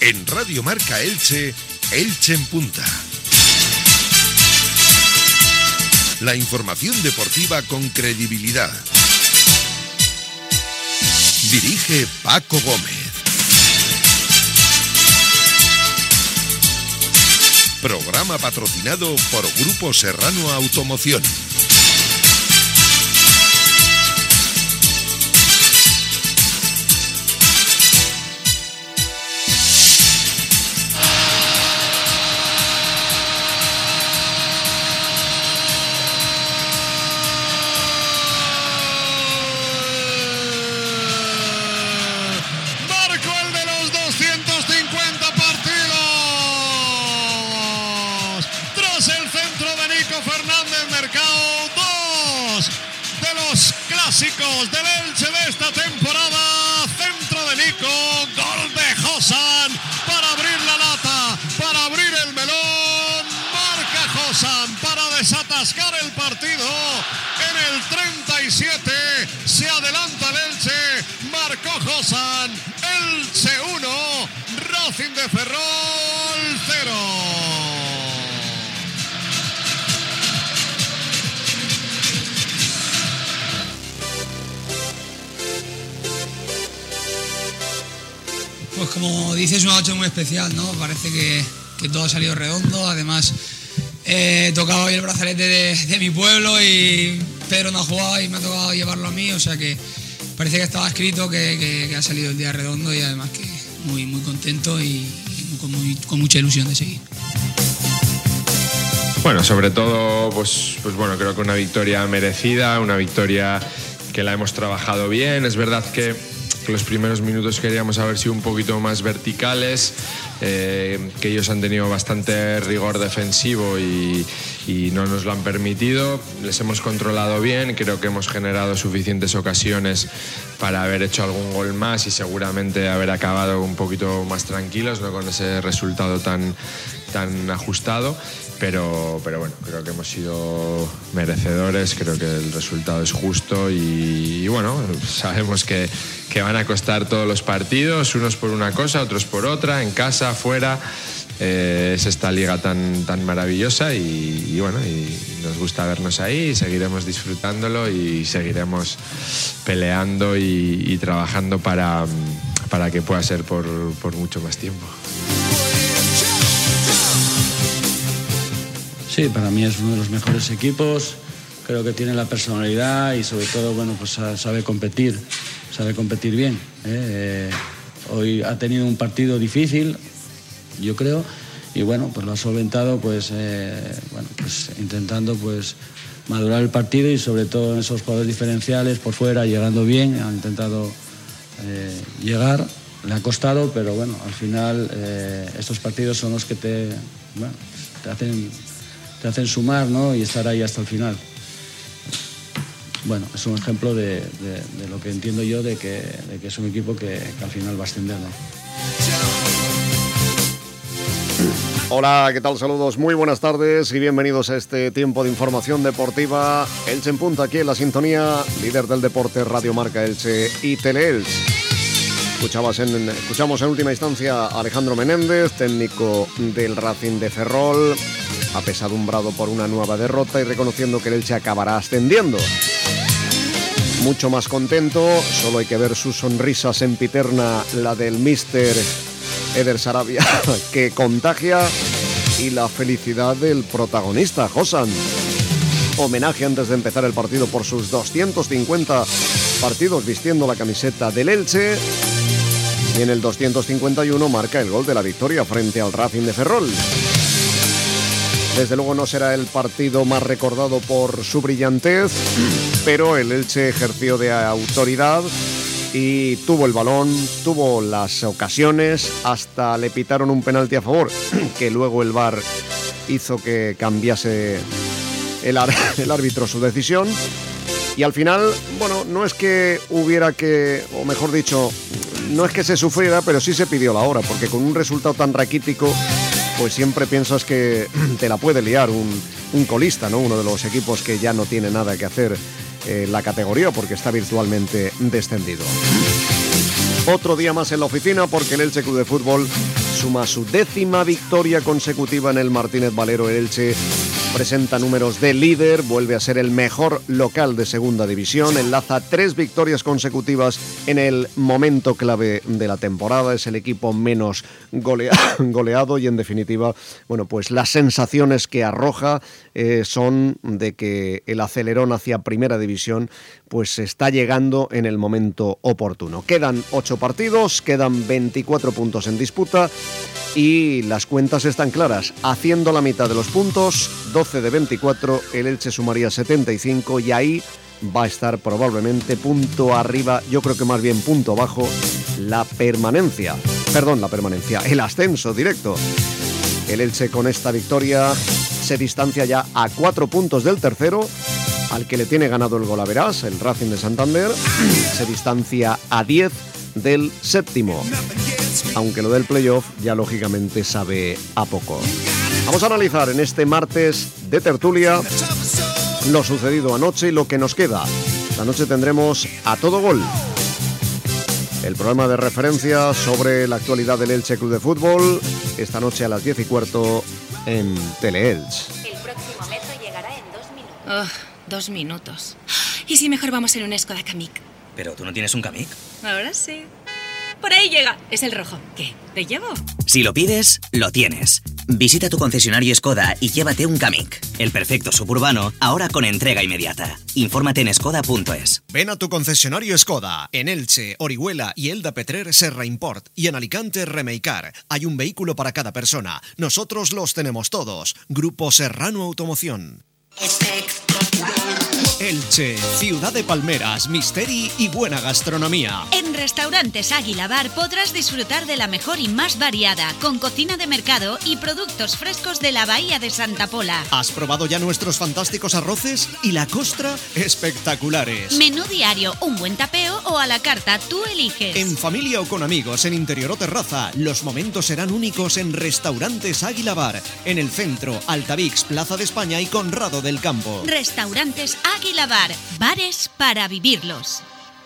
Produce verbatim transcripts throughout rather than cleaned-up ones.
En Radio Marca Elche, Elche en Punta. La información deportiva con credibilidad. Dirige Paco Gómez. Programa patrocinado por Grupo Serrano Automoción. Del Elche de esta temporada, centro de Nico, gol de Josan para abrir la lata, para abrir el melón, marca Josan para desatascar el partido en el treinta y siete, se adelanta el Elche, marcó Josan, Elche uno, Racing de Ferrol cero. Pues como dices, una noche muy especial, ¿no? Parece que, que todo ha salido redondo. Además, he tocado hoy el brazalete de, de mi pueblo y Pedro no ha jugado y me ha tocado llevarlo a mí. O sea que parece que estaba escrito que, que, que ha salido el día redondo y además que muy, muy contento y, y con, muy, con mucha ilusión de seguir. Bueno, sobre todo, pues, pues bueno, creo que una victoria merecida, una victoria que la hemos trabajado bien. Es verdad que los primeros minutos queríamos haber sido un poquito más verticales, eh, que ellos han tenido bastante rigor defensivo y, y no nos lo han permitido. Les hemos controlado bien, creo que hemos generado suficientes ocasiones para haber hecho algún gol más y seguramente haber acabado un poquito más tranquilos, no con ese resultado tan, tan ajustado. Pero, pero bueno, creo que hemos sido merecedores, creo que el resultado es justo y, y bueno, sabemos que, que van a costar todos los partidos, unos por una cosa, otros por otra, en casa, fuera. Eh, es esta liga tan, tan maravillosa y, y bueno, y nos gusta vernos ahí y seguiremos disfrutándolo y seguiremos peleando y, y trabajando para, para que pueda ser por, por mucho más tiempo. Sí, para mí es uno de los mejores equipos, creo que tiene la personalidad y sobre todo, bueno, pues sabe competir, sabe competir bien. ¿eh? Eh, hoy ha tenido un partido difícil, yo creo, y bueno, pues lo ha solventado, pues, eh, bueno, pues intentando, pues, madurar el partido y sobre todo en esos jugadores diferenciales por fuera, llegando bien, ha intentado eh, llegar, le ha costado, pero bueno, al final eh, estos partidos son los que te, bueno, te hacen... te hacen sumar, ¿no? Y estar ahí hasta el final. Bueno, es un ejemplo de, de, de lo que entiendo yo de que, de que es un equipo que, que al final va a ascender, ¿no? Hola, ¿qué tal? Saludos, muy buenas tardes y bienvenidos a este tiempo de información deportiva. Elche en Punta, aquí en la sintonía, líder del deporte, Radio Marca Elche y Teleelch. Escuchabas en, escuchamos en última instancia a Alejandro Menéndez, técnico del Racing de Ferrol, apesadumbrado por una nueva derrota y reconociendo que el Elche acabará ascendiendo. Mucho más contento, solo hay que ver su sonrisa sempiterna, la del míster Eder Sarabia, que contagia, y la felicidad del protagonista, Josan. Homenaje antes de empezar el partido por sus doscientos cincuenta partidos vistiendo la camiseta del Elche. Y en el doscientos cincuenta y uno marca el gol de la victoria frente al Racing de Ferrol. Desde luego no será el partido más recordado por su brillantez, pero el Elche ejerció de autoridad y tuvo el balón, tuvo las ocasiones, hasta le pitaron un penalti a favor, que luego el V A R hizo que cambiase el, ar- el árbitro su decisión. Y al final, bueno, no es que hubiera que, o mejor dicho, no es que se sufriera, pero sí se pidió la hora, porque con un resultado tan raquítico, pues siempre piensas que te la puede liar un, un colista, ¿no? Uno de los equipos que ya no tiene nada que hacer en la categoría porque está virtualmente descendido. Otro día más en la oficina porque el Elche Club de Fútbol suma su décima victoria consecutiva en el Martínez Valero. El Elche presenta números de líder, vuelve a ser el mejor local de segunda división, enlaza tres victorias consecutivas en el momento clave de la temporada, es el equipo menos golea- goleado y en definitiva, bueno, pues las sensaciones que arroja eh, son de que el acelerón hacia primera división pues está llegando en el momento oportuno. Quedan ocho partidos, quedan veinticuatro puntos en disputa y las cuentas están claras. Haciendo la mitad de los puntos, doce de veinticuatro, el Elche sumaría setenta y cinco y ahí va a estar probablemente punto arriba, yo creo que más bien punto abajo, la permanencia. Perdón, la permanencia, el ascenso directo. El Elche con esta victoria se distancia ya a cuatro puntos del tercero, al que le tiene ganado el golaveras, el Racing de Santander, se distancia a diez del séptimo, aunque lo del playoff ya lógicamente sabe a poco. Vamos a analizar en este martes de tertulia lo sucedido anoche y lo que nos queda. Esta noche tendremos A Todo Gol, el programa de referencia sobre la actualidad del Elche Club de Fútbol, esta noche a las diez y cuarto en Teleelch. El próximo metro llegará en dos minutos. Oh, dos minutos. ¿Y si mejor vamos en un Skoda Kamiq? Pero tú no tienes un Kamiq. Ahora sí. Por ahí llega. Es el rojo. ¿Qué? ¿Te llevo? Si lo pides, lo tienes. Visita tu concesionario Skoda y llévate un Kamiq. El perfecto suburbano, ahora con entrega inmediata. Infórmate en skoda punto es. Ven a tu concesionario Skoda. En Elche, Orihuela y Elda Petrer, Serra Import. Y en Alicante, Remeicar. Hay un vehículo para cada persona. Nosotros los tenemos todos. Grupo Serrano Automoción. Elche, ciudad de palmeras, misteri y buena gastronomía. En Restaurantes Águila Bar podrás disfrutar de la mejor y más variada, con cocina de mercado y productos frescos de la Bahía de Santa Pola. ¿Has probado ya nuestros fantásticos arroces? Y la costra, espectaculares. Menú diario, un buen tapeo o a la carta, tú eliges. En familia o con amigos, en interior o terraza, los momentos serán únicos en Restaurantes Águila Bar, en el centro, Altavix, Plaza de España y Conrado del Campo. Restaurantes Águila Bar, bares para vivirlos.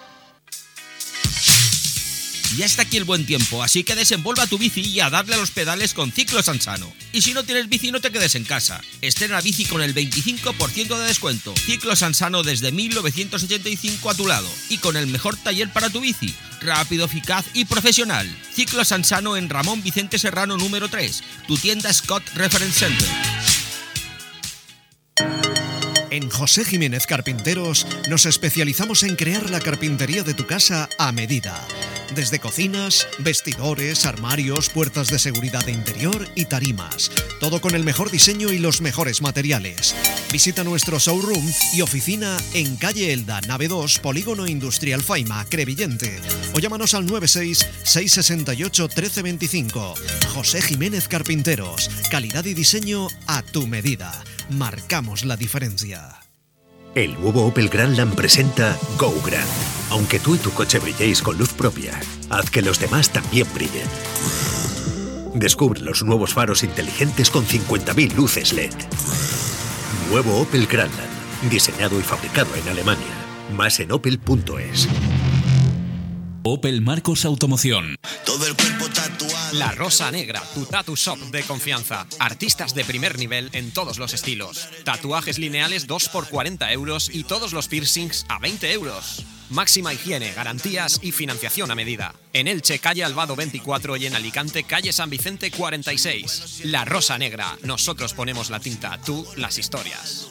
Ya está aquí el buen tiempo, así que desenvuelva tu bici y a darle a los pedales con Ciclo Sansano. Y si no tienes bici, no te quedes en casa. Estrena bici con el veinticinco por ciento de descuento. Ciclo Sansano desde mil novecientos ochenta y cinco a tu lado y con el mejor taller para tu bici. Rápido, eficaz y profesional. Ciclo Sansano en Ramón Vicente Serrano número tres, tu tienda Scott Reference Center. En José Jiménez Carpinteros nos especializamos en crear la carpintería de tu casa a medida. Desde cocinas, vestidores, armarios, puertas de seguridad de interior y tarimas. Todo con el mejor diseño y los mejores materiales. Visita nuestro showroom y oficina en calle Elda, nave dos, Polígono Industrial Faima, Crevillente. O llámanos al nueve seis, seis seis ocho, uno tres dos cinco. José Jiménez Carpinteros. Calidad y diseño a tu medida. Marcamos la diferencia. El nuevo Opel Grandland presenta Go Grand. Aunque tú y tu coche brilléis con luz propia, haz que los demás también brillen. Descubre los nuevos faros inteligentes con cincuenta mil luces L E D. Nuevo Opel Grandland, diseñado y fabricado en Alemania. Más en opel punto es. Opel Marcos Automoción. Todo el cuerpo tatuado. La Rosa Negra, tu tattoo shop de confianza. Artistas de primer nivel en todos los estilos. Tatuajes lineales dos por cuarenta euros y todos los piercings a veinte euros. Máxima higiene, garantías y financiación a medida. En Elche, calle Albado veinticuatro y en Alicante, calle San Vicente cuarenta y seis. La Rosa Negra, nosotros ponemos la tinta, tú las historias.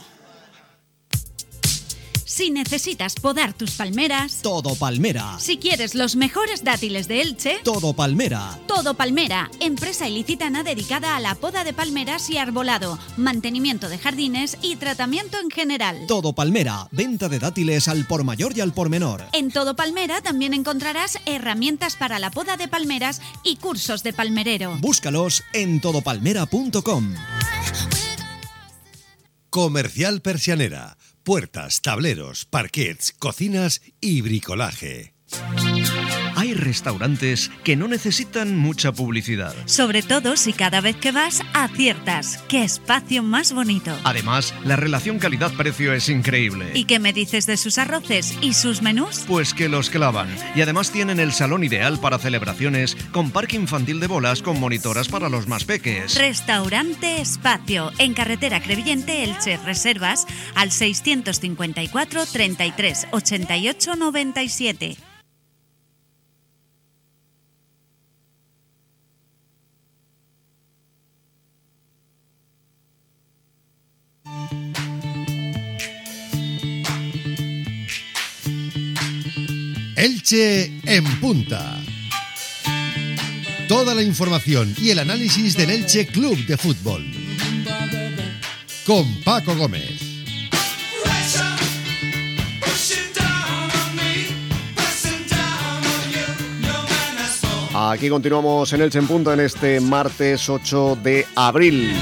Si necesitas podar tus palmeras, Todo Palmera. si quieres los mejores dátiles de Elche, Todo Palmera. Todo Palmera, empresa ilicitana dedicada a la poda de palmeras y arbolado, mantenimiento de jardines y tratamiento en general. Todo Palmera. Venta de dátiles al por mayor y al por menor. En Todo Palmera también encontrarás herramientas para la poda de palmeras y cursos de palmerero. Búscalos en todo palmera punto com. Comercial Persianera. Puertas, tableros, parquets, cocinas y bricolaje. Hay hay restaurantes que no necesitan mucha publicidad. Sobre todo si cada vez que vas aciertas. ¡Qué espacio más bonito! Además, la relación calidad-precio es increíble. ¿Y qué me dices de sus arroces y sus menús? Pues que los clavan. Y además tienen el salón ideal para celebraciones, con parque infantil de bolas con monitoras para los más peques. Restaurante Espacio, en carretera Crevillente, Elche. Reservas al seiscientos cincuenta y cuatro, treinta y tres, ochenta y ocho, noventa y siete. Elche en punta. Toda la información y el análisis del Elche Club de Fútbol. Con Paco Gómez. Aquí continuamos en Elche en punta en este martes ocho de abril.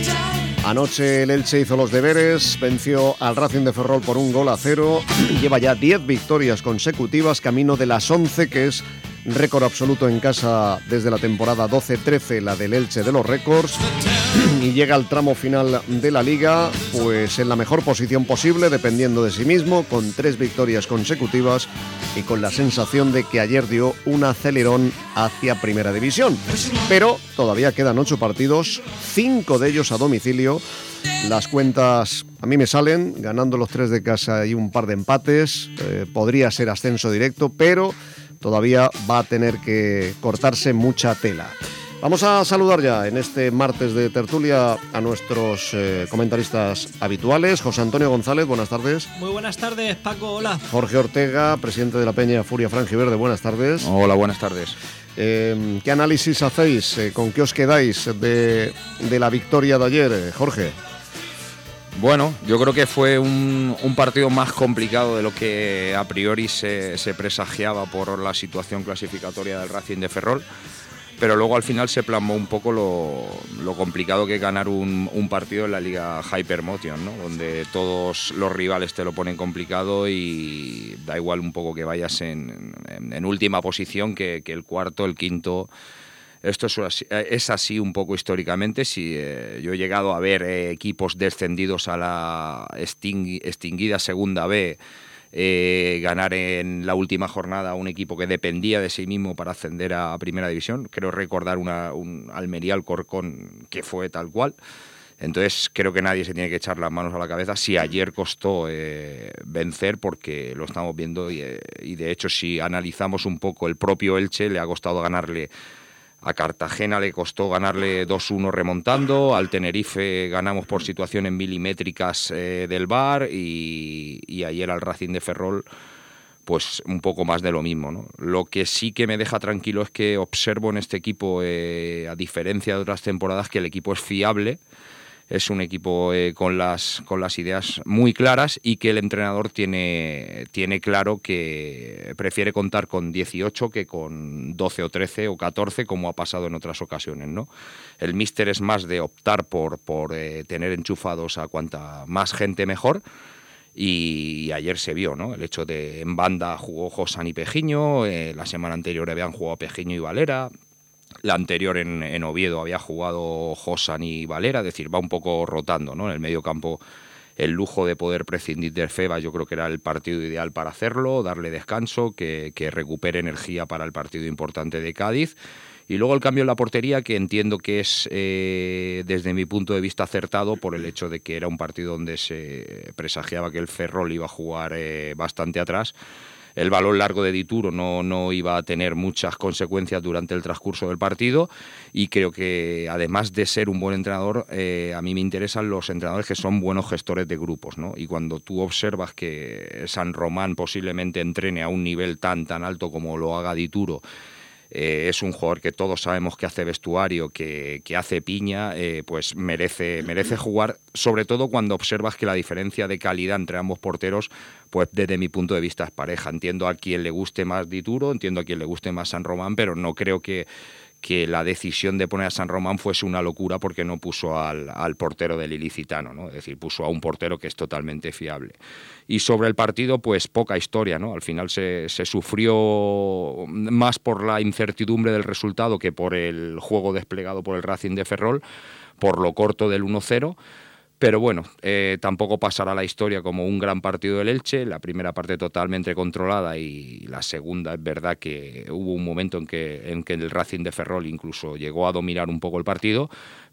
Anoche el Elche hizo los deberes, venció al Racing de Ferrol por un gol a cero. Lleva ya diez victorias consecutivas, camino de las once, que es récord absoluto en casa desde la temporada doce trece, la del Elche de los récords. Y llega al tramo final de la Liga, pues en la mejor posición posible, dependiendo de sí mismo, con tres victorias consecutivas y con la sensación de que ayer dio un acelerón hacia Primera División. Pero todavía quedan ocho partidos, cinco de ellos a domicilio. Las cuentas a mí me salen, ganando los tres de casa y un par de empates. Eh, podría ser ascenso directo, pero todavía va a tener que cortarse mucha tela. Vamos a saludar ya en este martes de tertulia a nuestros eh, comentaristas habituales. José Antonio González, buenas tardes. Muy buenas tardes, Paco, hola. Jorge Ortega, presidente de la Peña Furia Franjiverde, buenas tardes. Hola, buenas tardes. Eh, ¿Qué análisis hacéis? Eh, ¿Con qué os quedáis de, de la victoria de ayer, eh, Jorge? Bueno, yo creo que fue un, un partido más complicado de lo que a priori se, se presagiaba por la situación clasificatoria del Racing de Ferrol. Pero luego al final se plasmó un poco lo, lo complicado que es ganar un, un partido en la Liga Hypermotion, ¿no? Donde todos los rivales te lo ponen complicado y da igual un poco que vayas en, en, en última posición que, que el cuarto, el quinto. Esto es así, es así un poco históricamente. Si, eh, yo he llegado a ver eh, equipos descendidos a la extingui, extinguida Segunda B, Eh, ganar en la última jornada a un equipo que dependía de sí mismo para ascender a Primera División. Creo recordar una, un Almería Alcorcón que fue tal cual. Entonces creo que nadie se tiene que echar las manos a la cabeza si ayer costó eh, vencer, porque lo estamos viendo y, eh, y de hecho si analizamos un poco, el propio Elche le ha costado ganarle a Cartagena, le costó ganarle dos uno remontando, al Tenerife ganamos por situaciones milimétricas eh, del V A R y, y ayer al Racing de Ferrol pues un poco más de lo mismo, ¿no? Lo que sí que me deja tranquilo es que observo en este equipo, eh, a diferencia de otras temporadas, que el equipo es fiable. Es un equipo eh, con, las, con las ideas muy claras y que el entrenador tiene, tiene claro que prefiere contar con dieciocho que con doce o trece o catorce, como ha pasado en otras ocasiones, ¿no? El míster es más de optar por, por eh, tener enchufados a cuanta más gente mejor. Y, y ayer se vio, ¿no? El hecho de en banda jugó Josan y Pejiño, eh, la semana anterior habían jugado Pejiño y Valera. La anterior en, en Oviedo había jugado Josan y Valera, es decir, va un poco rotando, ¿no? En el medio campo el lujo de poder prescindir de Feba, yo creo que era el partido ideal para hacerlo, darle descanso, que, que recupere energía para el partido importante de Cádiz. Y luego el cambio en la portería, que entiendo que es, eh, desde mi punto de vista, acertado por el hecho de que era un partido donde se presagiaba que el Ferrol iba a jugar eh, bastante atrás. El balón largo de Dituro no, no iba a tener muchas consecuencias durante el transcurso del partido y creo que, además de ser un buen entrenador, eh, a mí me interesan los entrenadores que son buenos gestores de grupos, ¿no? Y cuando tú observas que San Román posiblemente entrene a un nivel tan, tan alto como lo haga Dituro, Eh, es un jugador que todos sabemos que hace vestuario, que, que hace piña, eh, pues merece, merece jugar, sobre todo cuando observas que la diferencia de calidad entre ambos porteros, pues desde mi punto de vista es pareja. Entiendo a quien le guste más Dituro, entiendo a quien le guste más San Román, pero no creo que, que la decisión de poner a San Román fuese una locura porque no puso al, al portero del Ilicitano, ¿no? Es decir, puso a un portero que es totalmente fiable. Y sobre el partido, pues poca historia, ¿no? Al final se, se sufrió más por la incertidumbre del resultado que por el juego desplegado por el Racing de Ferrol, por lo corto del uno cero. Pero bueno, eh, tampoco pasará la historia como un gran partido del Elche, la primera parte totalmente controlada y la segunda es verdad que hubo un momento en que, en que el Racing de Ferrol incluso llegó a dominar un poco el partido,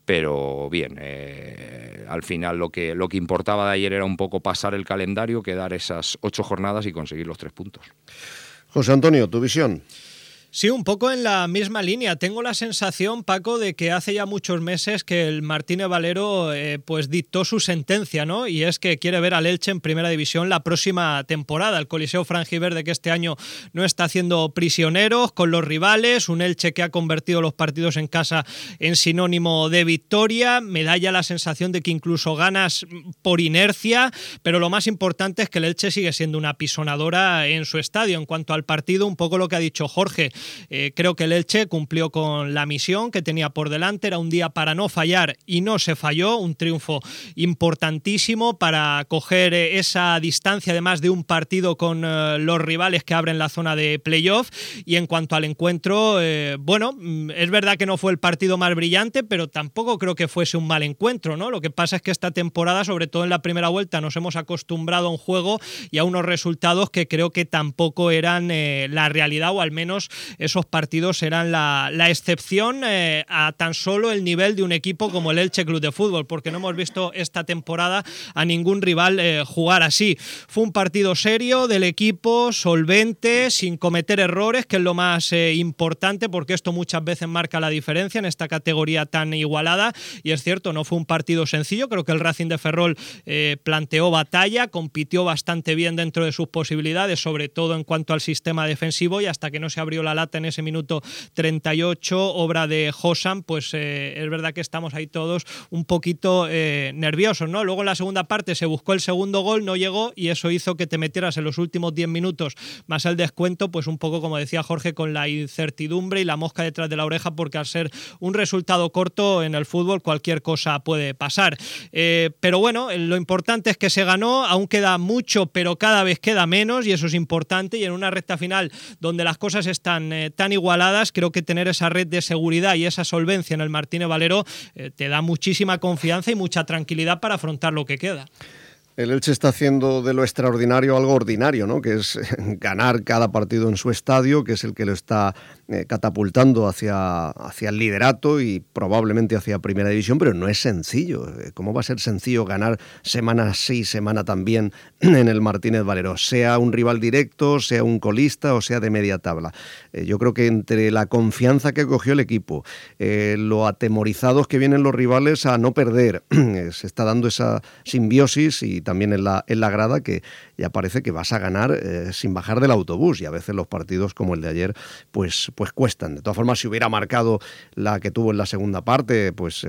pero bien, eh, al final lo que, lo que importaba de ayer era un poco pasar el calendario, quedar esas ocho jornadas y conseguir los tres puntos. José Antonio, tu visión. Sí, un poco en la misma línea. Tengo la sensación, Paco, de que hace ya muchos meses que el Martínez Valero eh, pues dictó su sentencia, ¿no? Y es que quiere ver al Elche en Primera División la próxima temporada. El Coliseo Franjiverde, que este año no está haciendo prisioneros con los rivales, un Elche que ha convertido los partidos en casa en sinónimo de victoria. Me da ya la sensación de que incluso ganas por inercia, pero lo más importante es que el Elche sigue siendo una pisonadora en su estadio. En cuanto al partido, un poco lo que ha dicho Jorge. Eh, creo que el Elche cumplió con la misión que tenía por delante, era un día para no fallar y no se falló, un triunfo importantísimo para coger esa distancia de más de un partido con eh, los rivales que abren la zona de playoff. Y en cuanto al encuentro, eh, bueno, es verdad que no fue el partido más brillante, pero tampoco creo que fuese un mal encuentro, ¿no? Lo que pasa es que esta temporada, sobre todo en la primera vuelta, nos hemos acostumbrado a un juego y a unos resultados que creo que tampoco eran eh, la realidad, o al menos esos partidos eran la, la excepción eh, a tan solo el nivel de un equipo como el Elche Club de Fútbol, porque no hemos visto esta temporada a ningún rival eh, jugar así. Fue un partido serio del equipo, solvente, sin cometer errores, que es lo más eh, importante, porque esto muchas veces marca la diferencia en esta categoría tan igualada. Y es cierto, no fue un partido sencillo. Creo que el Racing de Ferrol eh, planteó batalla, compitió bastante bien dentro de sus posibilidades, sobre todo en cuanto al sistema defensivo, y hasta que no se abrió la lata en ese minuto treinta y ocho, obra de Hossam, pues eh, es verdad que estamos ahí todos un poquito eh, nerviosos, ¿no? Luego en la segunda parte se buscó el segundo gol, no llegó, y eso hizo que te metieras en los últimos diez minutos más el descuento, pues un poco, como decía Jorge, con la incertidumbre y la mosca detrás de la oreja, porque al ser un resultado corto en el fútbol cualquier cosa puede pasar. Eh, pero bueno, lo importante es que se ganó, aún queda mucho, pero cada vez queda menos, y eso es importante, y en una recta final donde las cosas están eh, tan igualadas, creo que tener esa red de seguridad y esa solvencia en el Martínez Valero eh, te da muchísima confianza y mucha tranquilidad para afrontar lo que queda. El Elche está haciendo de lo extraordinario algo ordinario, ¿no? Que es ganar cada partido en su estadio, que es el que lo está eh, catapultando hacia, hacia el liderato y probablemente hacia Primera División, pero no es sencillo. ¿Cómo va a ser sencillo ganar semana sí, semana también en el Martínez Valero? Sea un rival directo, sea un colista o sea de media tabla. Eh, yo creo que entre la confianza que cogió el equipo, eh, lo atemorizados que vienen los rivales a no perder, eh, se está dando esa simbiosis, y también en la, en la grada, que ya parece que vas a ganar eh, sin bajar del autobús, y a veces los partidos como el de ayer pues, pues cuestan. De todas formas, si hubiera marcado la que tuvo en la segunda parte, pues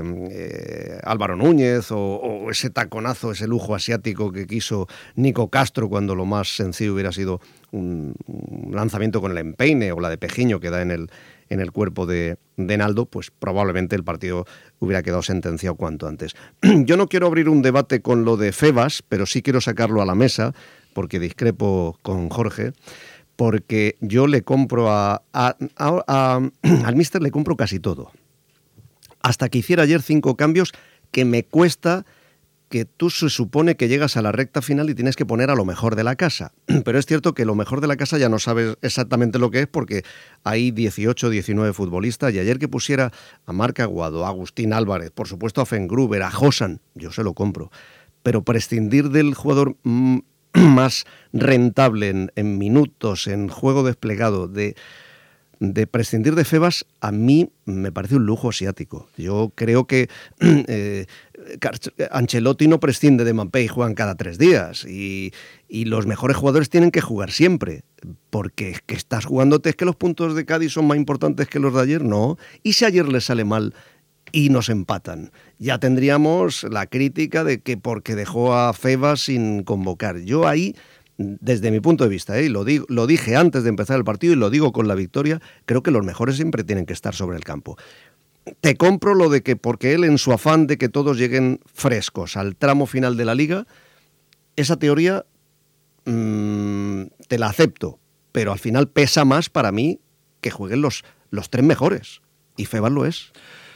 eh, Álvaro Núñez, o, o ese taconazo, ese lujo asiático que quiso Nico Castro, cuando lo más sencillo hubiera sido un, un lanzamiento con el empeine, o la de Pejiño que da en el en el cuerpo de, de Naldo, pues probablemente el partido hubiera quedado sentenciado cuanto antes. Yo no quiero abrir un debate con lo de Febas, pero sí quiero sacarlo a la mesa, porque discrepo con Jorge, porque yo le compro a, a, a, a al míster le compro casi todo. Hasta que hiciera ayer cinco cambios que me cuesta, que tú se supone que llegas a la recta final y tienes que poner a lo mejor de la casa. Pero es cierto que lo mejor de la casa ya no sabes exactamente lo que es, porque hay dieciocho, diecinueve futbolistas, y ayer que pusiera a Marc Aguado, a Agustín Álvarez, por supuesto a Fengruber, a Hossam, yo se lo compro. Pero prescindir del jugador mm, más rentable en, en minutos, en juego desplegado, de... de prescindir de Febas, a mí me parece un lujo asiático. Yo creo que eh, Ancelotti no prescinde de Mampé y juegan cada tres días, y, y los mejores jugadores tienen que jugar siempre, porque es que estás jugándote, es que los puntos de Cádiz son más importantes que los de ayer, no. Y si ayer les sale mal y nos empatan, ya tendríamos la crítica de que porque dejó a Febas sin convocar. Yo ahí desde mi punto de vista, ¿eh? y lo, digo, lo dije antes de empezar el partido y lo digo con la victoria, creo que los mejores siempre tienen que estar sobre el campo. Te compro lo de que porque él, en su afán de que todos lleguen frescos al tramo final de la Liga, esa teoría mmm, te la acepto, pero al final pesa más para mí que jueguen los, los tres mejores, y Febas lo es.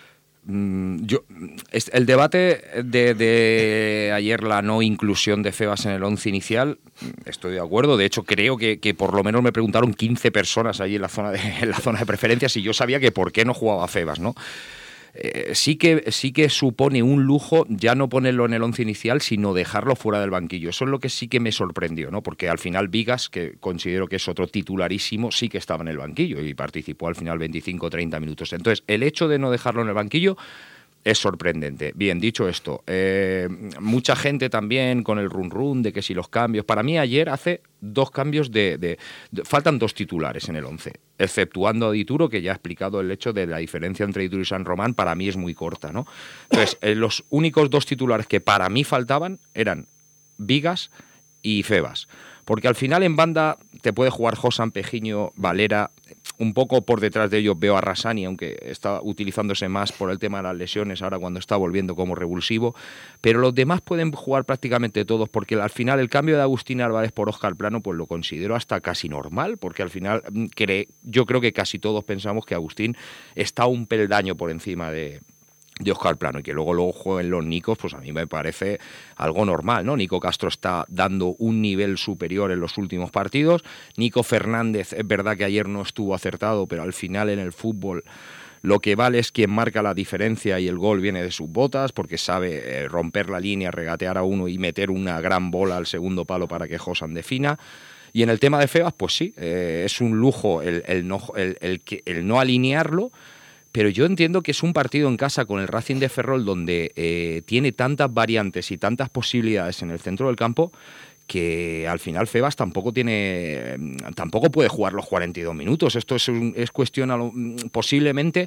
Yo, el debate de, de ayer, la no inclusión de Febas en el once inicial, estoy de acuerdo. De hecho, creo que, que por lo menos me preguntaron quince personas allí en la zona de, en la zona de preferencias y yo sabía que por qué no jugaba Febas, ¿no? Eh, sí que sí que supone un lujo ya no ponerlo en el once inicial, sino dejarlo fuera del banquillo. Eso es lo que sí que me sorprendió, ¿no? Porque al final Vigas, que considero que es otro titularísimo, sí que estaba en el banquillo y participó al final veinticinco o treinta minutos. Entonces, el hecho de no dejarlo en el banquillo es sorprendente. Bien, dicho esto, eh, mucha gente también con el run run de que si los cambios... Para mí ayer hace dos cambios de... de, de faltan dos titulares en el once, exceptuando a Dituro, que ya ha explicado el hecho de la diferencia entre Dituro y San Román, para mí es muy corta, ¿no? Entonces, eh, los únicos dos titulares que para mí faltaban eran Vigas y Febas. Porque al final en banda te puede jugar Josan, Pejiño, Valera. Un poco por detrás de ellos veo a Rassani, aunque está utilizándose más por el tema de las lesiones ahora cuando está volviendo como revulsivo. Pero los demás pueden jugar prácticamente todos, porque al final el cambio de Agustín Álvarez por Óscar Plano pues lo considero hasta casi normal, porque al final cree, yo creo que casi todos pensamos que Agustín está un peldaño por encima de... de Óscar Plano, y que luego luego jueguen los Nicos, pues a mí me parece algo normal, ¿no? Nico Castro está dando un nivel superior en los últimos partidos. Nico Fernández, es verdad que ayer no estuvo acertado, pero al final en el fútbol lo que vale es quien marca la diferencia, y el gol viene de sus botas, porque sabe eh, romper la línea, regatear a uno y meter una gran bola al segundo palo para que Josan defina. Y en el tema de Febas, pues sí, eh, es un lujo el, el, no, el, el, el, el no alinearlo. Pero yo entiendo que es un partido en casa con el Racing de Ferrol donde eh, tiene tantas variantes y tantas posibilidades en el centro del campo que al final Febas tampoco tiene, tampoco puede jugar los cuarenta y dos minutos. Esto es, un, es cuestión a lo, posiblemente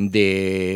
de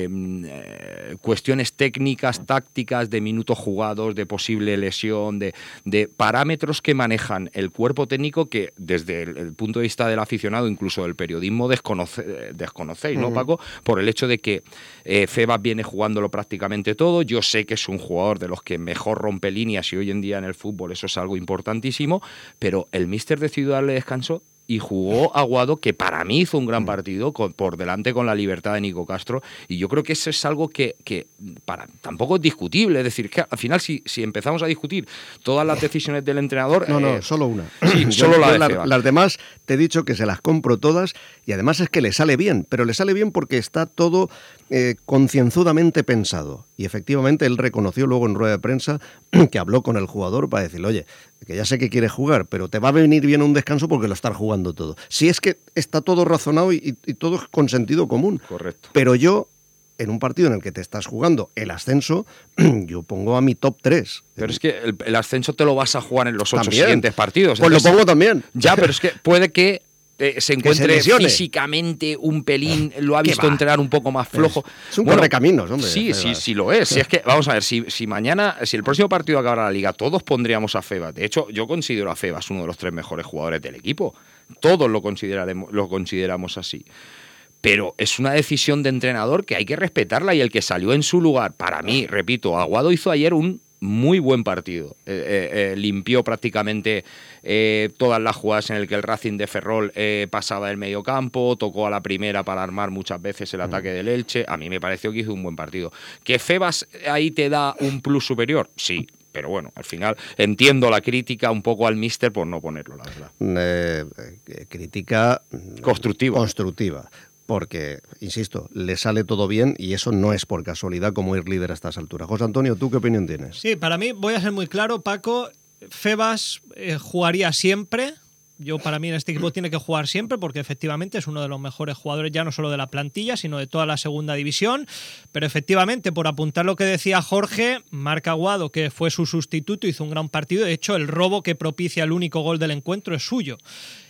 eh, cuestiones técnicas, tácticas, de minutos jugados, de posible lesión, de, de parámetros que manejan el cuerpo técnico que desde el, el punto de vista del aficionado, incluso del periodismo, desconoce, desconocéis, ¿no, Paco? Por el hecho de que eh, Febas viene jugándolo prácticamente todo. Yo sé que es un jugador de los que mejor rompe líneas, y hoy en día en el fútbol eso es algo importante. importantísimo, pero el míster decidió darle descanso y jugó Aguado, que para mí hizo un gran partido con, por delante con la libertad de Nico Castro, y yo creo que eso es algo que, que para, tampoco es discutible. Es decir, que al final si, si empezamos a discutir todas las decisiones del entrenador... No, eh, no, solo una. Sí, solo la de la, las demás te he dicho que se las compro todas, y además es que le sale bien, pero le sale bien porque está todo eh, concienzudamente pensado. Y efectivamente él reconoció luego en rueda de prensa que habló con el jugador para decirle, oye, que ya sé que quieres jugar, pero te va a venir bien un descanso porque lo estás jugando todo. Si es que está todo razonado y, y, y todo con sentido común. Correcto. Pero yo, en un partido en el que te estás jugando el ascenso, yo pongo a mi top tres. Pero es que el, el ascenso te lo vas a jugar en los ocho ¿También? siguientes partidos. Pues Entonces, lo pongo también. Ya, pero es que puede que Eh, se encuentre se físicamente un pelín, lo ha visto va? entrenar un poco más flojo. Es, es un bueno, correcaminos, hombre. Sí, sí, sí lo es. Si es que, vamos a ver, si, si mañana, si el próximo partido acabara la Liga, todos pondríamos a Febas. De hecho, yo considero a Febas uno de los tres mejores jugadores del equipo. Todos lo consideraremos, lo consideramos así. Pero es una decisión de entrenador que hay que respetarla, y el que salió en su lugar, para mí, repito, Aguado hizo ayer un muy buen partido. Eh, eh, eh, limpió prácticamente eh, todas las jugadas en el que el Racing de Ferrol eh, pasaba del medio campo, tocó a la primera para armar muchas veces el ataque del Elche. A mí me pareció que hizo un buen partido. ¿Que Febas ahí te da un plus superior? Sí. Pero bueno, al final entiendo la crítica un poco al míster por no ponerlo, la verdad. Eh, eh, crítica constructiva. Constructiva. Porque, insisto, le sale todo bien, y eso no es por casualidad como ir líder a estas alturas. José Antonio, ¿tú qué opinión tienes? Sí, para mí, voy a ser muy claro, Paco, Febas eh, jugaría siempre. Yo, para mí, en este equipo tiene que jugar siempre, porque efectivamente es uno de los mejores jugadores, ya no solo de la plantilla, sino de toda la segunda división. Pero efectivamente, por apuntar lo que decía Jorge, Marc Aguado, que fue su sustituto, hizo un gran partido. De hecho, el robo que propicia el único gol del encuentro es suyo.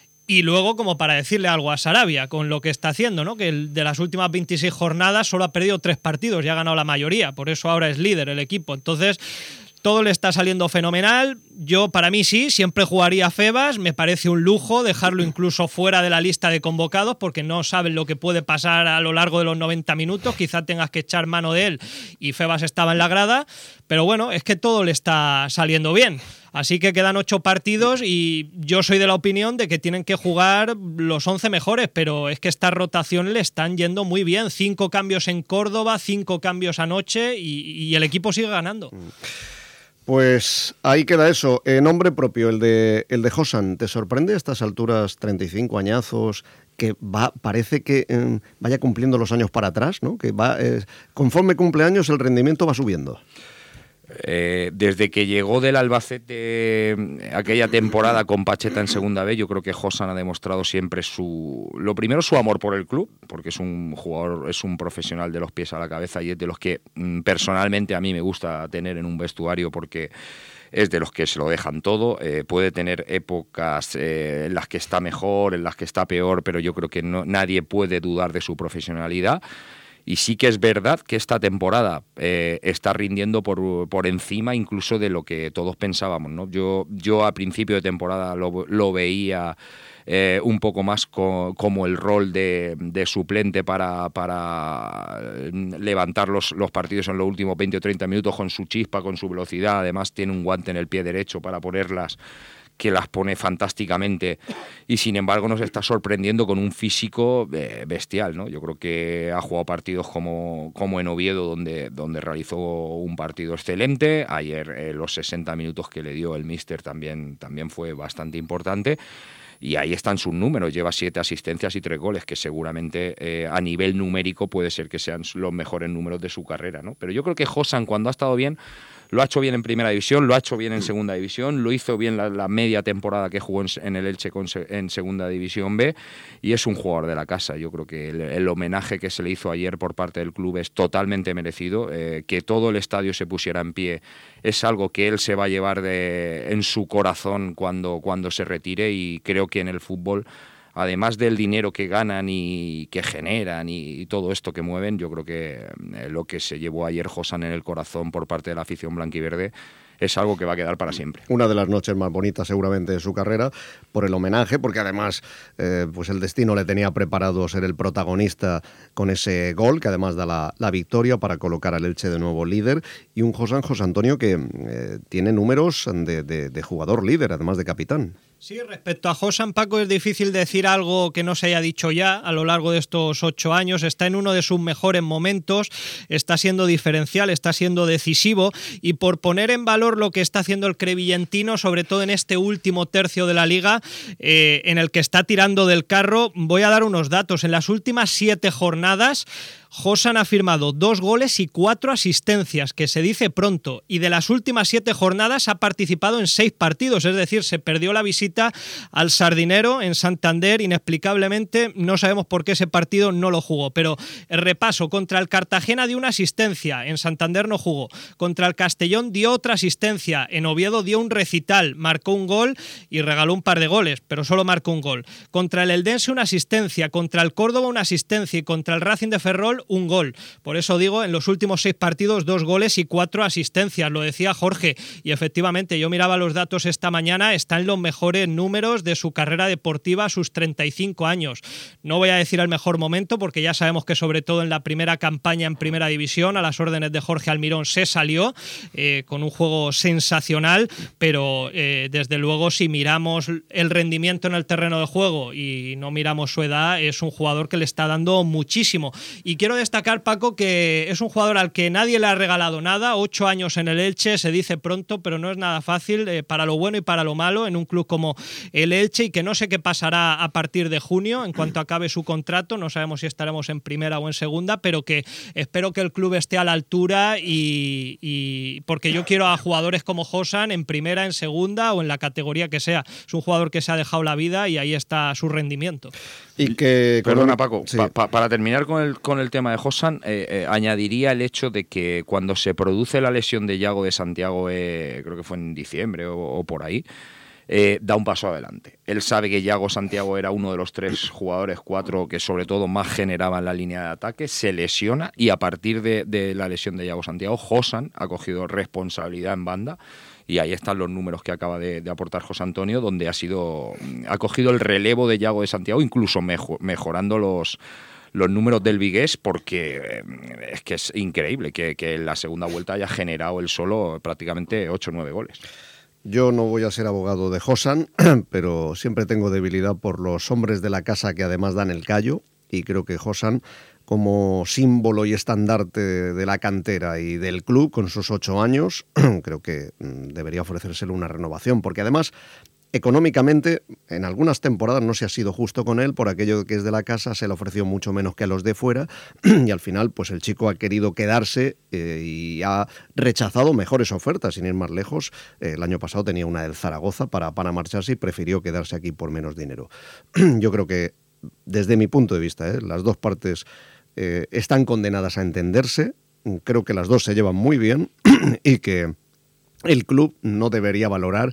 Y luego, como para decirle algo a Sarabia con lo que está haciendo, ¿no? Que el de las últimas veintiséis jornadas solo ha perdido tres partidos y ha ganado la mayoría. Por eso ahora es líder el equipo. Entonces, todo le está saliendo fenomenal. Yo, para mí sí, siempre jugaría a Febas, me parece un lujo dejarlo incluso fuera de la lista de convocados porque no saben lo que puede pasar a lo largo de los noventa minutos, quizá tengas que echar mano de él y Febas estaba en la grada, pero bueno, es que todo le está saliendo bien. Así que quedan ocho partidos y yo soy de la opinión de que tienen que jugar los once mejores, pero es que esta rotación le están yendo muy bien. Cinco cambios en Córdoba, cinco cambios anoche y, y el equipo sigue ganando. Pues ahí queda eso. En nombre propio, el de, el de Josan, ¿te sorprende a estas alturas, treinta y cinco añazos, que va, parece que eh, vaya cumpliendo los años para atrás, ¿no? Que va, eh, conforme cumple años el rendimiento va subiendo? Eh, desde que llegó del Albacete aquella temporada con Pacheta en Segunda B, yo creo que Josan ha demostrado siempre su, lo primero, su amor por el club, porque es un jugador, es un profesional de los pies a la cabeza y es de los que mm, personalmente a mí me gusta tener en un vestuario porque es de los que se lo dejan todo. Eh, puede tener épocas eh, en las que está mejor, en las que está peor, pero yo creo que no, nadie puede dudar de su profesionalidad. Y sí que es verdad que esta temporada eh, está rindiendo por, por encima incluso de lo que todos pensábamos, ¿no? Yo, yo a principio de temporada lo, lo veía eh, un poco más co, como el rol de, de suplente para, para levantar los, los partidos en los últimos veinte o treinta minutos con su chispa, con su velocidad. Además tiene un guante en el pie derecho para ponerlas, que las pone fantásticamente y sin embargo nos está sorprendiendo con un físico eh, bestial, ¿no? Yo creo que ha jugado partidos como, como en Oviedo donde, donde realizó un partido excelente. Ayer eh, los sesenta minutos que le dio el míster también, también fue bastante importante. Y ahí están sus números, lleva siete asistencias y tres goles, que seguramente eh, a nivel numérico puede ser que sean los mejores números de su carrera, ¿no? Pero yo creo que Josan, cuando ha estado bien, lo ha hecho bien en Primera División, lo ha hecho bien en Segunda División, lo hizo bien la, la media temporada que jugó en, en el Elche con, en Segunda División B y es un jugador de la casa. Yo creo que el, el homenaje que se le hizo ayer por parte del club es totalmente merecido. Eh, que todo el estadio se pusiera en pie es algo que él se va a llevar de, en su corazón cuando, cuando se retire y creo que en el fútbol, además del dinero que ganan y que generan y todo esto que mueven, yo creo que lo que se llevó ayer Josan en el corazón por parte de la afición blanquiverde es algo que va a quedar para siempre. Una de las noches más bonitas seguramente de su carrera, por el homenaje, porque además eh, pues el destino le tenía preparado ser el protagonista con ese gol, que además da la, la victoria para colocar al Elche de nuevo líder, y un Josan José Antonio que eh, tiene números de, de, de jugador líder, además de capitán. Sí, respecto a Josan, Paco, es difícil decir algo que no se haya dicho ya a lo largo de estos ocho años. Está en uno de sus mejores momentos, está siendo diferencial, está siendo decisivo, y por poner en valor lo que está haciendo el crevillentino, sobre todo en este último tercio de la Liga, eh, en el que está tirando del carro, voy a dar unos datos. En las últimas siete jornadas, Josan ha firmado dos goles y cuatro asistencias, que se dice pronto, y de las últimas siete jornadas ha participado en seis partidos, es decir, se perdió la visita al Sardinero en Santander inexplicablemente, no sabemos por qué ese partido no lo jugó, pero el repaso: contra el Cartagena dio una asistencia, en Santander no jugó, contra el Castellón dio otra asistencia, en Oviedo dio un recital, marcó un gol y regaló un par de goles, pero solo marcó un gol, contra el Eldense una asistencia, contra el Córdoba una asistencia y contra el Racing de Ferrol un gol. Por eso digo, en los últimos seis partidos, dos goles y cuatro asistencias, lo decía Jorge, y efectivamente yo miraba los datos esta mañana, está en los mejores números de su carrera deportiva a sus treinta y cinco años. No voy a decir el mejor momento, porque ya sabemos que sobre todo en la primera campaña en Primera División, a las órdenes de Jorge Almirón, se salió eh, con un juego sensacional, pero eh, desde luego si miramos el rendimiento en el terreno de juego y no miramos su edad, es un jugador que le está dando muchísimo. Y quiero destacar, Paco, que es un jugador al que nadie le ha regalado nada, ocho años en el Elche, se dice pronto, pero no es nada fácil, eh, para lo bueno y para lo malo, en un club como el Elche, y que no sé qué pasará a partir de junio, en cuanto acabe su contrato, no sabemos si estaremos en primera o en segunda, pero que espero que el club esté a la altura, y, y porque yo quiero a jugadores como Josan en primera, en segunda o en la categoría que sea. Es un jugador que se ha dejado la vida y ahí está su rendimiento. Y que, Perdona, Paco, sí. pa, pa, para terminar con el, con el tema de Josan, eh, eh, añadiría el hecho de que cuando se produce la lesión de Yago de Santiago, eh, creo que fue en diciembre o, o por ahí, eh, da un paso adelante. Él sabe que Yago Santiago era uno de los tres jugadores, cuatro, que sobre todo más generaban la línea de ataque, se lesiona y a partir de, de la lesión de Yago Santiago, Josan ha cogido responsabilidad en banda. Y ahí están los números que acaba de, de aportar José Antonio, donde ha sido ha cogido el relevo de Yago de Santiago, incluso mejo, mejorando los, los números del Vigués, porque eh, es que es increíble que, que en la segunda vuelta haya generado él solo prácticamente ocho o nueve goles. Yo no voy a ser abogado de Josan, pero siempre tengo debilidad por los hombres de la casa que además dan el callo, y creo que Josan, como símbolo y estandarte de la cantera y del club con sus ocho años, creo que debería ofrecérsele una renovación, porque además económicamente en algunas temporadas no se ha sido justo con él, por aquello que es de la casa se le ofreció mucho menos que a los de fuera y al final pues el chico ha querido quedarse eh, y ha rechazado mejores ofertas, sin ir más lejos. Eh, el año pasado tenía una del Zaragoza para, para marcharse y prefirió quedarse aquí por menos dinero. Yo creo que desde mi punto de vista, eh, las dos partes Eh, están condenadas a entenderse, creo que las dos se llevan muy bien y que el club no debería valorar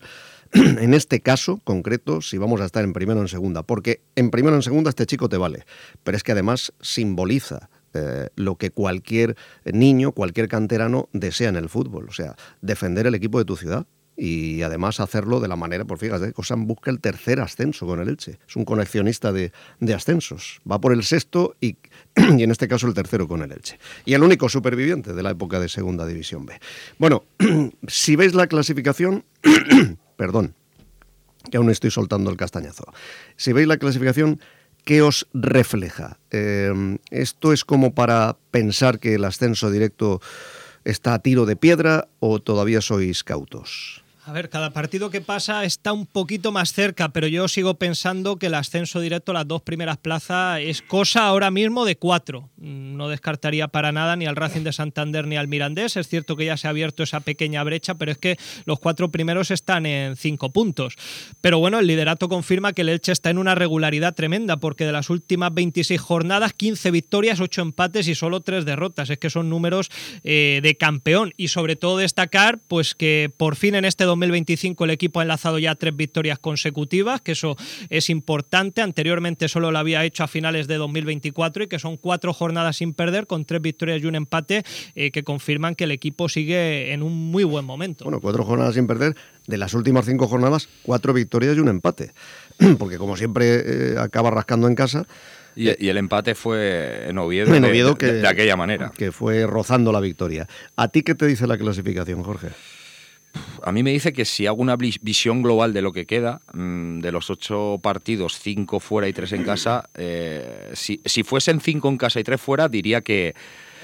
en este caso concreto si vamos a estar en primero o en segunda, porque en primero o en segunda este chico te vale, pero es que además simboliza eh, lo que cualquier niño, cualquier canterano desea en el fútbol, o sea, defender el equipo de tu ciudad. Y además hacerlo de la manera, por fíjate, Josan busca el tercer ascenso con el Elche. Es un coleccionista de, de ascensos. Va por el sexto y, y en este caso el tercero con el Elche. Y el único superviviente de la época de Segunda División B. Bueno, si veis la clasificación, perdón, que aún estoy soltando el castañazo. Si veis la clasificación, ¿qué os refleja? Eh, ¿Esto es como para pensar que el ascenso directo está a tiro de piedra o todavía sois cautos? A ver, cada partido que pasa está un poquito más cerca, pero yo sigo pensando que el ascenso directo a las dos primeras plazas es cosa ahora mismo de cuatro. No descartaría para nada ni al Racing de Santander ni al Mirandés. Es cierto que ya se ha abierto esa pequeña brecha, pero es que los cuatro primeros están en cinco puntos. Pero bueno, el liderato confirma que el Elche está en una regularidad tremenda, porque de las últimas veintiséis jornadas, quince victorias, ocho empates y solo tres derrotas. Es que son números eh, de campeón. Y sobre todo destacar pues que por fin en este dos mil veinticinco el equipo ha enlazado ya tres victorias consecutivas, que eso es importante. Anteriormente solo lo había hecho a finales de dos mil veinticuatro y que son cuatro jornadas sin perder con tres victorias y un empate eh, que confirman que el equipo sigue en un muy buen momento. Bueno, cuatro jornadas sin perder. De las últimas cinco jornadas, cuatro victorias y un empate. Porque como siempre eh, acaba rascando en casa. Y, y el empate fue en Oviedo, en Oviedo de, que, de, de aquella manera. Que fue rozando la victoria. ¿A ti qué te dice la clasificación, Jorge? A mí me dice que si hago una visión global de lo que queda, de los ocho partidos, cinco fuera y tres en casa, eh, si, si fuesen cinco en casa y tres fuera, diría que,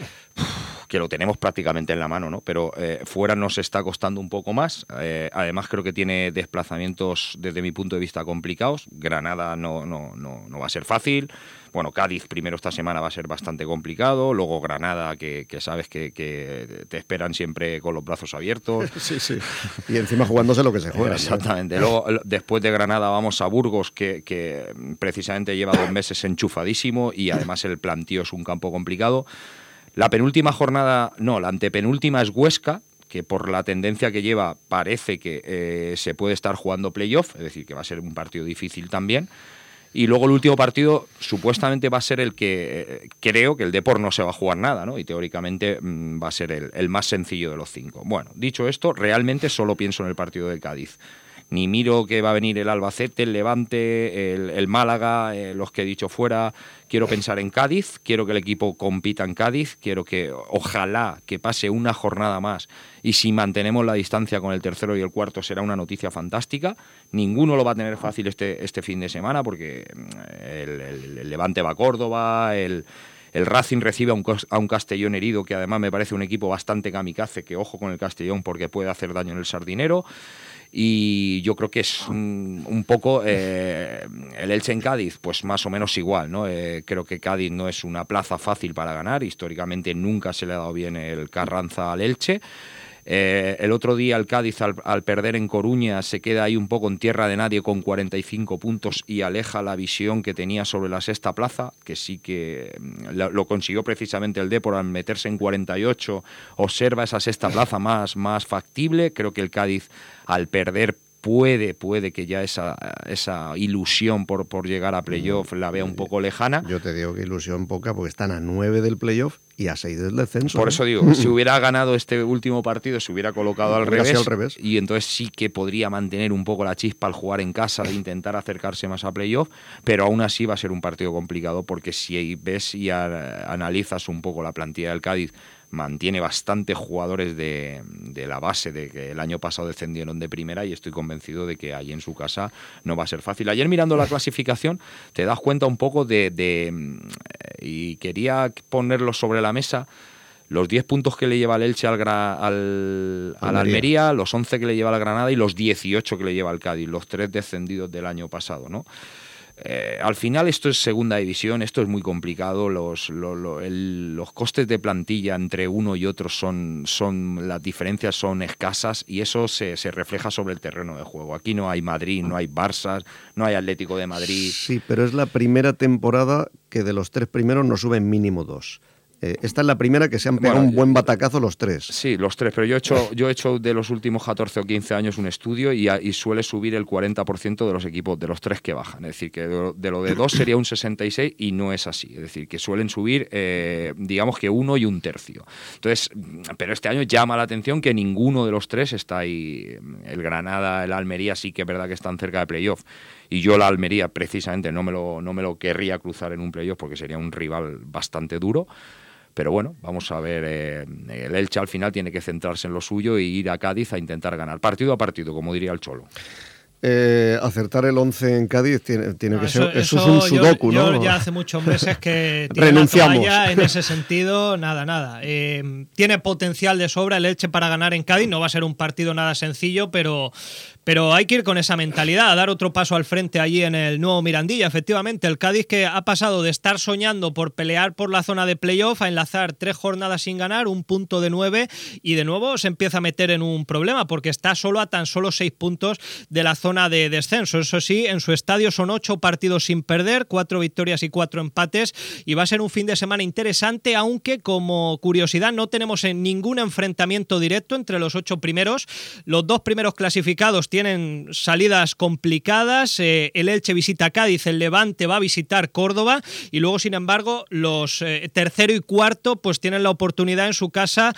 que lo tenemos prácticamente en la mano, ¿no? Pero eh, fuera nos está costando un poco más. Eh, además creo que tiene desplazamientos desde mi punto de vista complicados. Granada no, no, no, no va a ser fácil. Bueno, Cádiz primero esta semana va a ser bastante complicado, luego Granada, que, que sabes que, que te esperan siempre con los brazos abiertos. Sí, sí. Y encima jugándose lo que se juega. Exactamente. ¿No? Luego, después de Granada vamos a Burgos, que, que precisamente lleva dos meses enchufadísimo y además el plantío es un campo complicado. La penúltima jornada, no, la antepenúltima es Huesca, que por la tendencia que lleva parece que eh, se puede estar jugando playoff, es decir, que va a ser un partido difícil también. Y luego el último partido supuestamente va a ser el que eh, creo que el Depor no se va a jugar nada, ¿no? Y teóricamente mmm, va a ser el, el más sencillo de los cinco. Bueno, dicho esto, realmente solo pienso en el partido de Cádiz. Ni miro que va a venir el Albacete, el Levante, el, el Málaga, eh, los que he dicho fuera. Quiero pensar en Cádiz, quiero que el equipo compita en Cádiz, quiero que ojalá que pase una jornada más y si mantenemos la distancia con el tercero y el cuarto será una noticia fantástica. Ninguno lo va a tener fácil este, este fin de semana porque el, el, el Levante va a Córdoba, el... El Racing recibe a un, a un Castellón herido, que además me parece un equipo bastante kamikaze, que ojo con el Castellón porque puede hacer daño en el Sardinero. Y yo creo que es un, un poco eh, el Elche en Cádiz, pues más o menos igual, ¿no? Eh, creo que Cádiz no es una plaza fácil para ganar, históricamente nunca se le ha dado bien el Carranza al Elche. Eh, el otro día el Cádiz al, al perder en Coruña se queda ahí un poco en tierra de nadie con cuarenta y cinco puntos y aleja la visión que tenía sobre la sexta plaza, que sí que lo, lo consiguió precisamente el Depor al meterse en cuarenta y ocho, observa esa sexta plaza más, más factible. Creo que el Cádiz al perder puede, puede que ya esa, esa ilusión por, por llegar a playoff la vea un poco lejana. Yo te digo que ilusión poca, porque están a nueve del playoff y a seis del descenso. Por eso digo, si hubiera ganado este último partido, se hubiera colocado al revés, al revés, y entonces sí que podría mantener un poco la chispa al jugar en casa, de intentar acercarse más a playoff, pero aún así va a ser un partido complicado, porque si ves y a, analizas un poco la plantilla del Cádiz, mantiene bastantes jugadores de, de la base de que el año pasado descendieron de primera, y estoy convencido de que allí en su casa no va a ser fácil. Ayer, mirando la clasificación, te das cuenta un poco de, de y quería ponerlo sobre la mesa, los diez puntos que le lleva el Elche al, gra, al, al Almería, Almería, los once que le lleva al Granada y los dieciocho que le lleva al Cádiz, los tres descendidos del año pasado, ¿no? Eh, al final esto es segunda división, esto es muy complicado, los, lo, lo, el, los costes de plantilla entre uno y otro son, son las diferencias son escasas, y eso se, se refleja sobre el terreno de juego. Aquí no hay Madrid, no hay Barça, no hay Atlético de Madrid. Sí, pero es la primera temporada que de los tres primeros no suben mínimo dos. Eh, esta es la primera que se han pegado bueno, un buen batacazo los tres. Sí, los tres, pero yo he hecho, yo he hecho de los últimos catorce o quince años un estudio y, y suele subir el cuarenta por ciento de los equipos, de los tres que bajan. Es decir, que de, de lo de dos sería un sesenta y seis y no es así. Es decir, que suelen subir, eh, digamos que uno y un tercio. Entonces, pero este año llama la atención que ninguno de los tres está ahí. El Granada, el Almería sí que es verdad que están cerca de playoff. Y yo la Almería precisamente no me lo, no me lo querría cruzar en un playoff porque sería un rival bastante duro. Pero bueno, vamos a ver, eh, el Elche al final tiene que centrarse en lo suyo e ir a Cádiz a intentar ganar, partido a partido, como diría el Cholo. Eh, acertar el once en Cádiz tiene, tiene no, que eso, ser, eso, eso es un sudoku, yo, ¿no? Yo ya hace muchos meses que renunciamos. Tiene la toalla en ese sentido, nada, nada. Eh, tiene potencial de sobra el Elche para ganar en Cádiz, no va a ser un partido nada sencillo, pero... Pero hay que ir con esa mentalidad, a dar otro paso al frente allí en el nuevo Mirandilla. Efectivamente, el Cádiz, que ha pasado de estar soñando por pelear por la zona de playoff a enlazar tres jornadas sin ganar, un punto de nueve, y de nuevo se empieza a meter en un problema porque está solo a tan solo seis puntos de la zona de descenso. Eso sí, en su estadio son ocho partidos sin perder, cuatro victorias y cuatro empates, y va a ser un fin de semana interesante, aunque como curiosidad no tenemos en ningún enfrentamiento directo entre los ocho primeros. Los dos primeros clasificados tienen salidas complicadas, eh, el Elche visita Cádiz, el Levante va a visitar Córdoba, y luego, sin embargo, los eh, tercero y cuarto pues tienen la oportunidad en su casa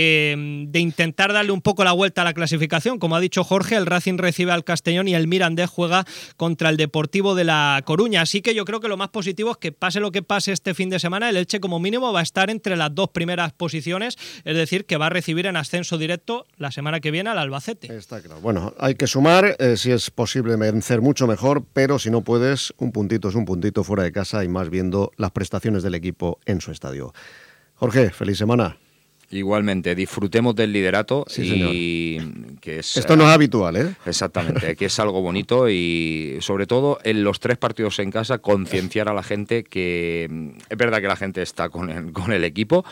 eh, de intentar darle un poco la vuelta a la clasificación. Como ha dicho Jorge, el Racing recibe al Castellón y el Mirandés juega contra el Deportivo de La Coruña, así que yo creo que lo más positivo es que pase lo que pase este fin de semana, el Elche como mínimo va a estar entre las dos primeras posiciones, es decir, que va a recibir en ascenso directo la semana que viene al Albacete. Está claro. Bueno, hay que sumar, eh, si es posible vencer mucho mejor, pero si no puedes, un puntito es un puntito fuera de casa, y más viendo las prestaciones del equipo en su estadio. Jorge, feliz semana. Igualmente, disfrutemos del liderato. Sí, y señor. Que es, esto no es habitual, ¿eh? Exactamente, que es algo bonito, y sobre todo en los tres partidos en casa concienciar a la gente que es verdad que la gente está con el, con el equipo,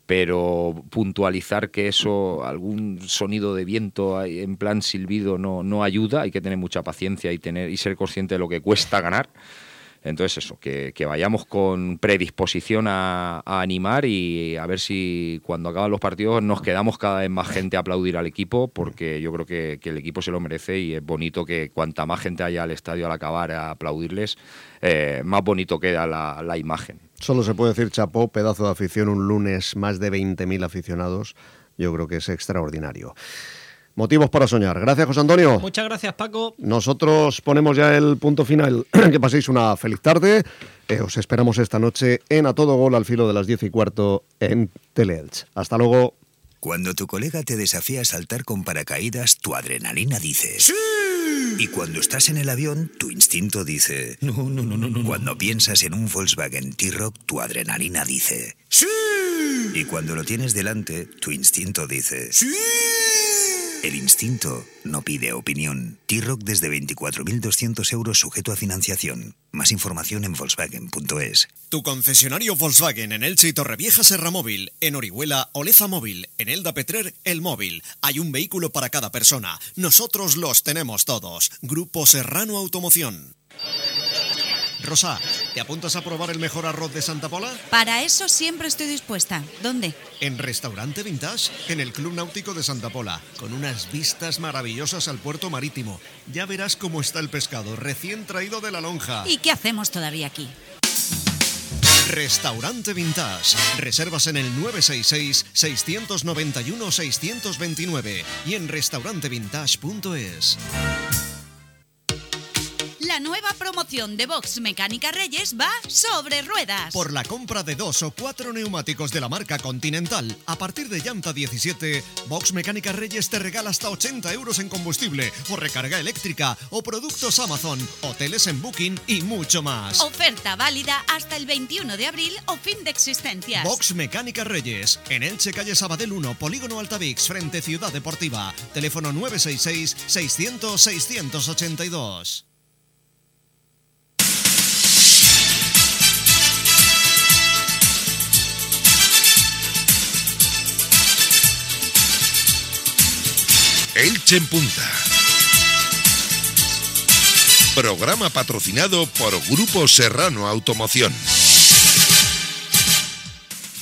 pero puntualizar que eso, algún sonido de viento en plan silbido no, no ayuda, hay que tener mucha paciencia y, tener, y ser consciente de lo que cuesta ganar. Entonces eso, que, que vayamos con predisposición a, a animar, y a ver si cuando acaban los partidos nos quedamos cada vez más gente a aplaudir al equipo, porque yo creo que, que el equipo se lo merece, y es bonito que cuanta más gente haya al estadio al acabar a aplaudirles, eh, más bonito queda la, la imagen. Solo se puede decir chapó, pedazo de afición, un lunes más de veinte mil aficionados, yo creo que es extraordinario. Motivos para soñar. Gracias, José Antonio. Muchas gracias, Paco. Nosotros ponemos ya el punto final. Que paséis una feliz tarde. Eh, os esperamos esta noche en A Todo Gol al filo de las diez y cuarto en Teleelch. Hasta luego. Cuando tu colega te desafía a saltar con paracaídas, tu adrenalina dice ¡sí! Y cuando estás en el avión, tu instinto dice no, no, no, no, no. Cuando piensas en un Volkswagen T-Roc, tu adrenalina dice ¡sí! Y cuando lo tienes delante, tu instinto dice ¡sí! El instinto no pide opinión. T-Roc desde veinticuatro mil doscientos euros sujeto a financiación. Más información en Volkswagen punto es. Tu concesionario Volkswagen en Elche y Torrevieja Serra Móvil. En Orihuela Oleza Móvil. En Elda Petrer El Móvil. Hay un vehículo para cada persona. Nosotros los tenemos todos. Grupo Serrano Automoción. Rosa, ¿te apuntas a probar el mejor arroz de Santa Pola? Para eso siempre estoy dispuesta. ¿Dónde? En Restaurante Vintage, en el Club Náutico de Santa Pola, con unas vistas maravillosas al puerto marítimo. Ya verás cómo está el pescado, recién traído de la lonja. ¿Y qué hacemos todavía aquí? Restaurante Vintage. Reservas en el nueve seis seis, seis nueve uno, seis dos nueve y en restaurante vintage punto es. La nueva promoción de Box Mecánica Reyes va sobre ruedas. Por la compra de dos o cuatro neumáticos de la marca Continental, a partir de llanta diecisiete, Box Mecánica Reyes te regala hasta ochenta euros en combustible, o recarga eléctrica, o productos Amazon, hoteles en Booking y mucho más. Oferta válida hasta el veintiuno de abril o fin de existencias. Box Mecánica Reyes, en Elche, calle Sabadell uno, Polígono Altavix, frente Ciudad Deportiva. Teléfono nueve seis seis, seiscientos, seiscientos ochenta y dos. Elche en Punta. Programa patrocinado por Grupo Serrano Automoción.